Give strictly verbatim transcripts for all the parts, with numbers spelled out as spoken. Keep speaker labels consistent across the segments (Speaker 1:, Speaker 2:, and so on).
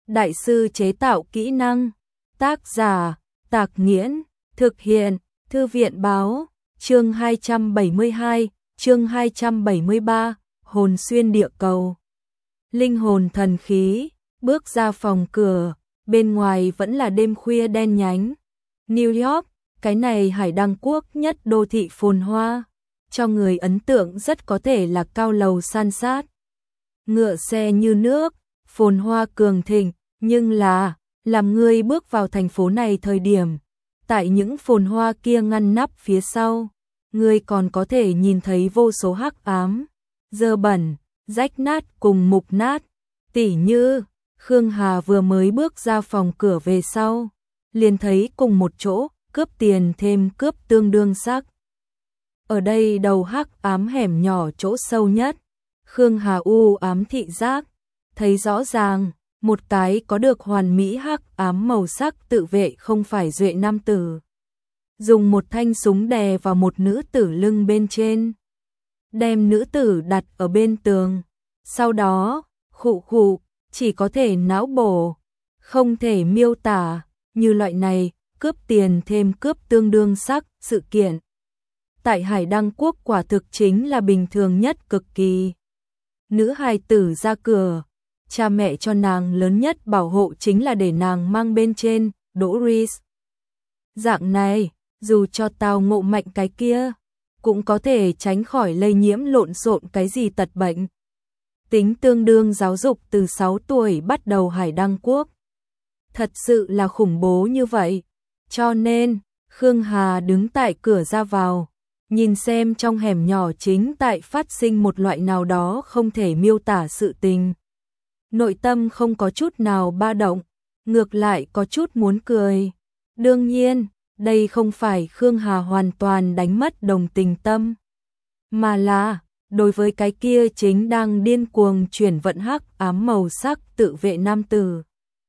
Speaker 1: đại sư chế tạo kỹ năng. Tác giả, Tạc Nghiễn, thực hiện, Thư viện báo, chương hai trăm bảy mươi hai, chương hai trăm bảy mươi ba, hồn xuyên địa cầu. Linh hồn thần khí, bước ra phòng cửa, bên ngoài vẫn là đêm khuya đen nhánh. New York, cái này hải đăng quốc nhất đô thị phồn hoa, cho người ấn tượng rất có thể là cao lầu san sát. Ngựa xe như nước, phồn hoa cường thịnh, nhưng là, làm người bước vào thành phố này thời điểm, tại những phồn hoa kia ngăn nắp phía sau, người còn có thể nhìn thấy vô số hắc ám, dơ bẩn, rách nát cùng mục nát. Tỉ như, Khương Hà vừa mới bước ra phòng cửa về sau, liền thấy cùng một chỗ, cướp tiền thêm cướp tương đương sắc. Ở đây đầu hắc ám hẻm nhỏ chỗ sâu nhất, Khương Hà u ám thị giác, thấy rõ ràng, một cái có được hoàn mỹ hắc ám màu sắc tự vệ không phải duệ nam tử. Dùng một thanh súng đè vào một nữ tử lưng bên trên, đem nữ tử đặt ở bên tường, sau đó, khụ khụ, chỉ có thể não bổ, không thể miêu tả, như loại này, cướp tiền thêm cướp tương đương sắc, sự kiện. Tại Hải Đăng Quốc quả thực chính là bình thường nhất cực kỳ. Nữ hài tử ra cửa, cha mẹ cho nàng lớn nhất bảo hộ chính là để nàng mang bên trên, Doris. Dạng này, dù cho tao ngộ mạnh cái kia, cũng có thể tránh khỏi lây nhiễm lộn xộn cái gì tật bệnh. Tính tương đương giáo dục từ sáu tuổi bắt đầu Hải Đăng Quốc. Thật sự là khủng bố như vậy. Cho nên, Khương Hà đứng tại cửa ra vào, nhìn xem trong hẻm nhỏ chính tại phát sinh một loại nào đó không thể miêu tả sự tình. Nội tâm không có chút nào ba động, ngược lại có chút muốn cười. Đương nhiên, đây không phải Khương Hà hoàn toàn đánh mất đồng tình tâm, mà là, đối với cái kia chính đang điên cuồng chuyển vận hắc ám màu sắc tự vệ nam tử,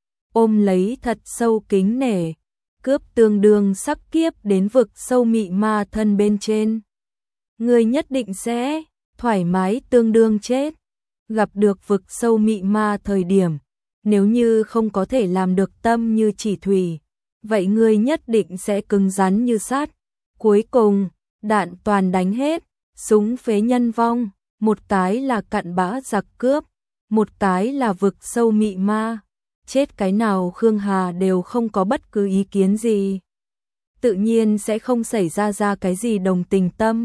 Speaker 1: ôm lấy thật sâu kính nể, cướp tương đương sắc kiếp đến vực sâu mị ma thân bên trên. Người nhất định sẽ thoải mái tương đương chết. Gặp được vực sâu mị ma thời điểm, nếu như không có thể làm được tâm như chỉ thủy, vậy người nhất định sẽ cứng rắn như sắt. Cuối cùng, đạn toàn đánh hết, súng phế nhân vong, một cái là cặn bã giặc cướp, một cái là vực sâu mị ma. Chết cái nào Khương Hà đều không có bất cứ ý kiến gì. Tự nhiên sẽ không xảy ra ra cái gì đồng tình tâm.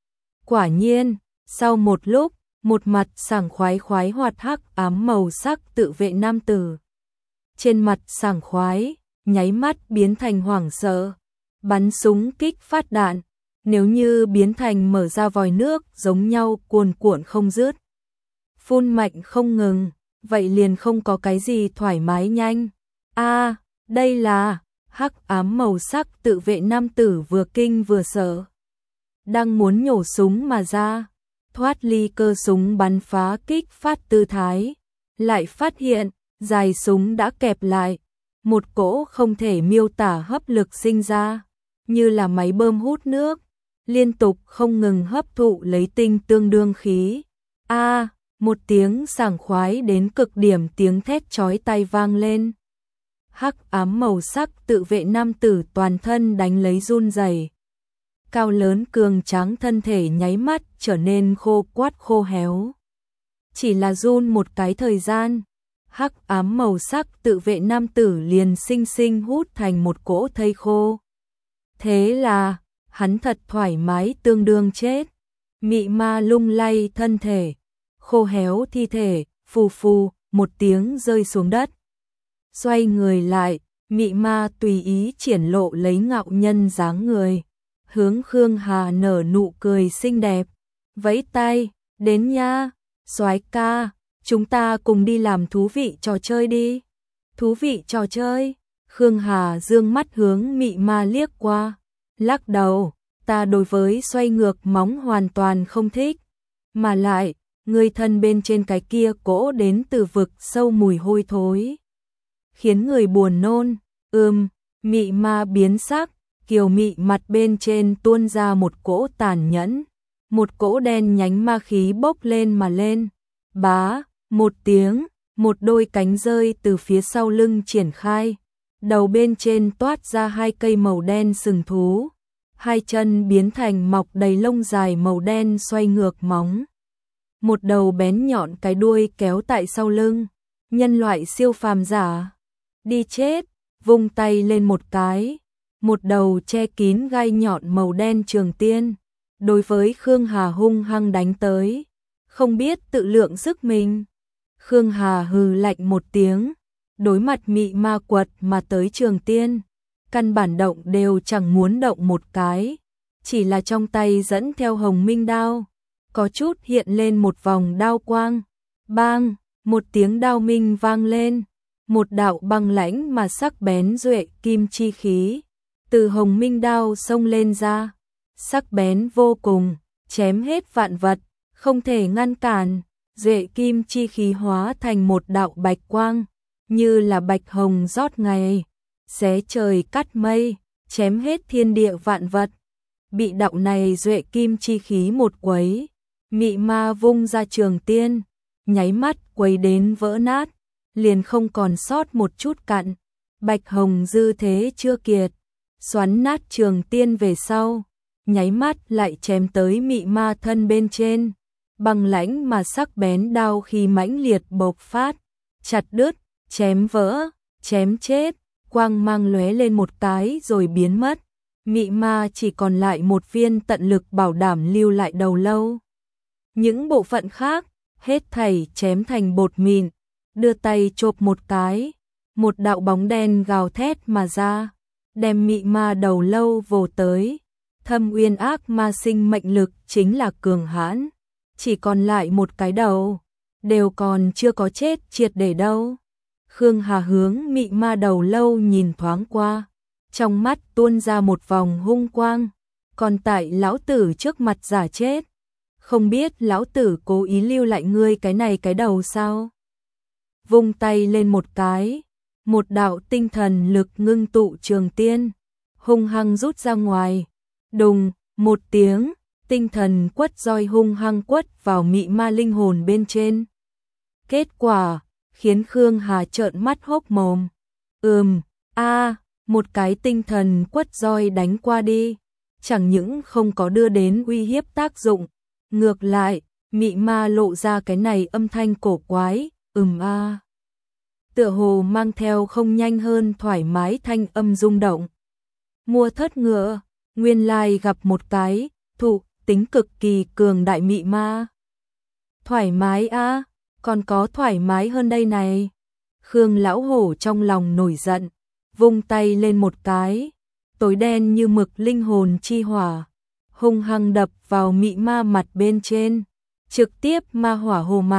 Speaker 1: Quả nhiên, sau một lúc, một mặt sảng khoái khoái hoạt hắc ám màu sắc tự vệ nam tử. Trên mặt sảng khoái, nháy mắt biến thành hoảng sợ, bắn súng kích phát đạn, nếu như biến thành mở ra vòi nước giống nhau cuồn cuộn không dứt. Phun mạnh không ngừng, vậy liền không có cái gì thoải mái nhanh. A, à, đây là hắc ám màu sắc tự vệ nam tử vừa kinh vừa sợ. Đang muốn nhổ súng mà ra, thoát ly cơ súng bắn phá kích phát tư thái, lại phát hiện, dài súng đã kẹp lại, một cỗ không thể miêu tả hấp lực sinh ra, như là máy bơm hút nước, liên tục không ngừng hấp thụ lấy tinh tương đương khí. A, à, một tiếng sảng khoái đến cực điểm tiếng thét chói tai vang lên. Hắc ám màu sắc tự vệ nam tử toàn thân đánh lấy run rẩy. Cao lớn cường tráng thân thể nháy mắt trở nên khô quắt khô héo. Chỉ là run một cái thời gian, hắc ám màu sắc tự vệ nam tử liền sinh sinh hút thành một cỗ thây khô. Thế là, hắn thật thoải mái tương đương chết. Mị ma lung lay thân thể, khô héo thi thể, phù phù, một tiếng rơi xuống đất. Xoay người lại, mị ma tùy ý triển lộ lấy ngạo nhân dáng người. Hướng Khương Hà nở nụ cười xinh đẹp, vẫy tay, đến nha, soái ca, chúng ta cùng đi làm thú vị trò chơi đi. Thú vị trò chơi? Khương Hà dương mắt hướng mị ma liếc qua, lắc đầu, ta đối với xoay ngược móng hoàn toàn không thích, mà lại, người thân bên trên cái kia cỗ đến từ vực sâu mùi hôi thối, khiến người buồn nôn. Ừm, mị ma biến sắc. Kiều mị mặt bên trên tuôn ra một cỗ tàn nhẫn, một cỗ đen nhánh ma khí bốc lên mà lên. Bá, một tiếng, một đôi cánh rơi từ phía sau lưng triển khai, đầu bên trên toát ra hai cây màu đen sừng thú, hai chân biến thành mọc đầy lông dài màu đen xoay ngược móng. Một đầu bén nhọn cái đuôi kéo tại sau lưng, nhân loại siêu phàm giả. Đi chết, vung tay lên một cái, một đầu che kín gai nhọn màu đen trường tiên, đối với Khương Hà hung hăng đánh tới, không biết tự lượng sức mình. Khương Hà hừ lạnh một tiếng, đối mặt mị ma quật mà tới trường tiên, căn bản động đều chẳng muốn động một cái, chỉ là trong tay dẫn theo hồng minh đao, có chút hiện lên một vòng đao quang, bang, một tiếng đao minh vang lên, một đạo băng lãnh mà sắc bén duệ kim chi khí, từ hồng minh đao xông lên ra, sắc bén vô cùng, chém hết vạn vật, không thể ngăn cản, duệ kim chi khí hóa thành một đạo bạch quang, như là bạch hồng rót ngày, xé trời cắt mây, chém hết thiên địa vạn vật. Bị đạo này duệ kim chi khí một quấy, mị ma vung ra trường tiên, nháy mắt quấy đến vỡ nát, liền không còn sót một chút cặn. Bạch hồng dư thế chưa kiệt, xoắn nát trường tiên về sau, nháy mắt lại chém tới mị ma thân bên trên, băng lãnh mà sắc bén đao khi mãnh liệt bộc phát, chặt đứt, chém vỡ, chém chết, quang mang lóe lên một cái rồi biến mất. Mị ma chỉ còn lại một viên tận lực bảo đảm lưu lại đầu lâu. Những bộ phận khác, hết thảy chém thành bột mịn, đưa tay chộp một cái, một đạo bóng đen gào thét mà ra, đem mị ma đầu lâu vồ tới. Thâm uyên ác ma sinh mệnh lực chính là cường hãn, chỉ còn lại một cái đầu, đều còn chưa có chết triệt để đâu. Khương Hà hướng mị ma đầu lâu nhìn thoáng qua, trong mắt tuôn ra một vòng hung quang, còn tại lão tử trước mặt giả chết, không biết lão tử cố ý lưu lại ngươi cái này cái đầu sao? Vung tay lên một cái, một đạo tinh thần lực ngưng tụ trường tiên, hung hăng rút ra ngoài, đùng, một tiếng, tinh thần quất roi hung hăng quất vào mị ma linh hồn bên trên. Kết quả, khiến Khương Hà trợn mắt hốc mồm. Ừm, a, một cái tinh thần quất roi đánh qua đi, chẳng những không có đưa đến uy hiếp tác dụng, ngược lại, mị ma lộ ra cái này âm thanh cổ quái, ừm a. Tựa hồ mang theo không nhanh hơn thoải mái thanh âm rung động. Mua thất ngựa, nguyên lai gặp một cái, thụ, tính cực kỳ cường đại mị ma. Thoải mái a, còn có thoải mái hơn đây này. Khương lão hổ trong lòng nổi giận, vung tay lên một cái, tối đen như mực linh hồn chi hỏa, hung hăng đập vào mị ma mặt bên trên, trực tiếp ma hỏa hồ mặt.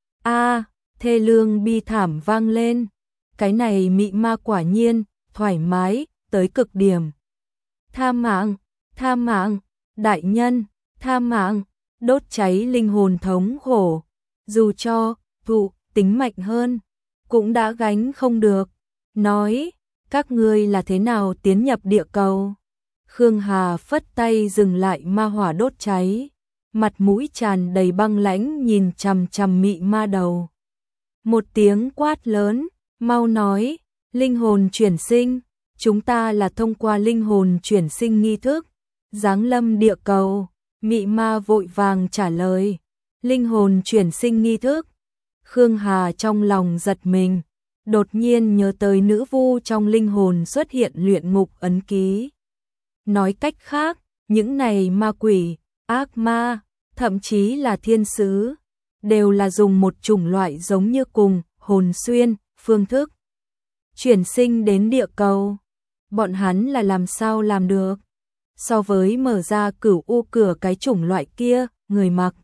Speaker 1: A, thê lương bi thảm vang lên, cái này mị ma quả nhiên, thoải mái, tới cực điểm. Tha mạng, tha mạng, đại nhân, tha mạng, đốt cháy linh hồn thống khổ, dù cho, thụ, tính mạnh hơn, cũng đã gánh không được. Nói, các ngươi là thế nào tiến nhập địa cầu? Khương Hà phất tay dừng lại ma hỏa đốt cháy, mặt mũi tràn đầy băng lãnh nhìn chằm chằm mị ma đầu. Một tiếng quát lớn, mau nói, linh hồn chuyển sinh, chúng ta là thông qua linh hồn chuyển sinh nghi thức, giáng lâm địa cầu. Mị ma vội vàng trả lời, linh hồn chuyển sinh nghi thức. Khương Hà trong lòng giật mình, đột nhiên nhớ tới nữ vu trong linh hồn xuất hiện luyện ngục ấn ký. Nói cách khác, những này ma quỷ, ác ma, thậm chí là thiên sứ, đều là dùng một chủng loại giống như cùng, hồn xuyên, phương thức. Chuyển sinh đến địa cầu, bọn hắn là làm sao làm được? So với mở ra cửu u cửa cái chủng loại kia, người mặc.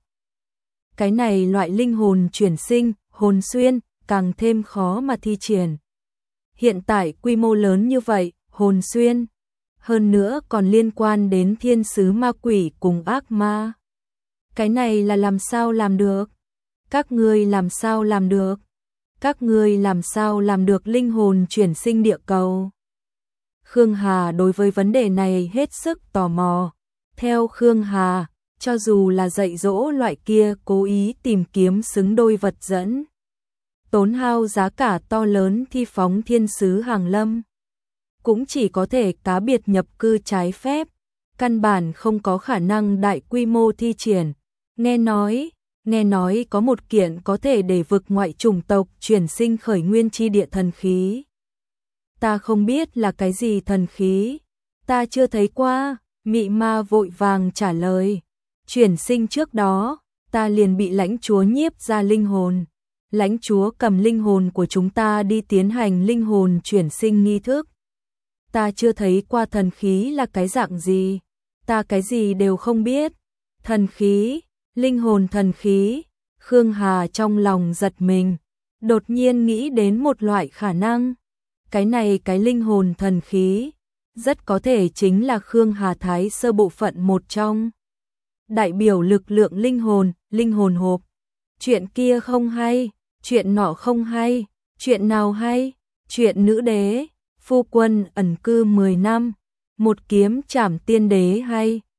Speaker 1: Cái này loại linh hồn chuyển sinh, hồn xuyên, càng thêm khó mà thi triển. Hiện tại quy mô lớn như vậy, hồn xuyên, hơn nữa còn liên quan đến thiên sứ ma quỷ cùng ác ma. Cái này là làm sao làm được? Các ngươi làm sao làm được? Các ngươi làm sao làm được linh hồn chuyển sinh địa cầu? Khương Hà đối với vấn đề này hết sức tò mò. Theo Khương Hà, cho dù là dạy dỗ loại kia cố ý tìm kiếm xứng đôi vật dẫn, tốn hao giá cả to lớn thi phóng thiên sứ hàng lâm. Cũng chỉ có thể cá biệt nhập cư trái phép, căn bản không có khả năng đại quy mô thi triển. Nghe nói, nghe nói có một kiện có thể để vực ngoại chủng tộc chuyển sinh khởi nguyên chi địa thần khí. Ta không biết là cái gì thần khí, ta chưa thấy qua, mị ma vội vàng trả lời. Chuyển sinh trước đó, ta liền bị lãnh chúa nhiếp ra linh hồn. Lãnh chúa cầm linh hồn của chúng ta đi tiến hành linh hồn chuyển sinh nghi thức. Ta chưa thấy qua thần khí là cái dạng gì, ta cái gì đều không biết. Thần khí, linh hồn thần khí, Khương Hà trong lòng giật mình, đột nhiên nghĩ đến một loại khả năng. Cái này cái linh hồn thần khí, rất có thể chính là Khương Hà Thái sơ bộ phận một trong. Đại biểu lực lượng linh hồn, linh hồn hộp. Chuyện kia không hay, chuyện nọ không hay, chuyện nào hay, chuyện nữ đế, phu quân ẩn cư mười năm, một kiếm trảm tiên đế hay.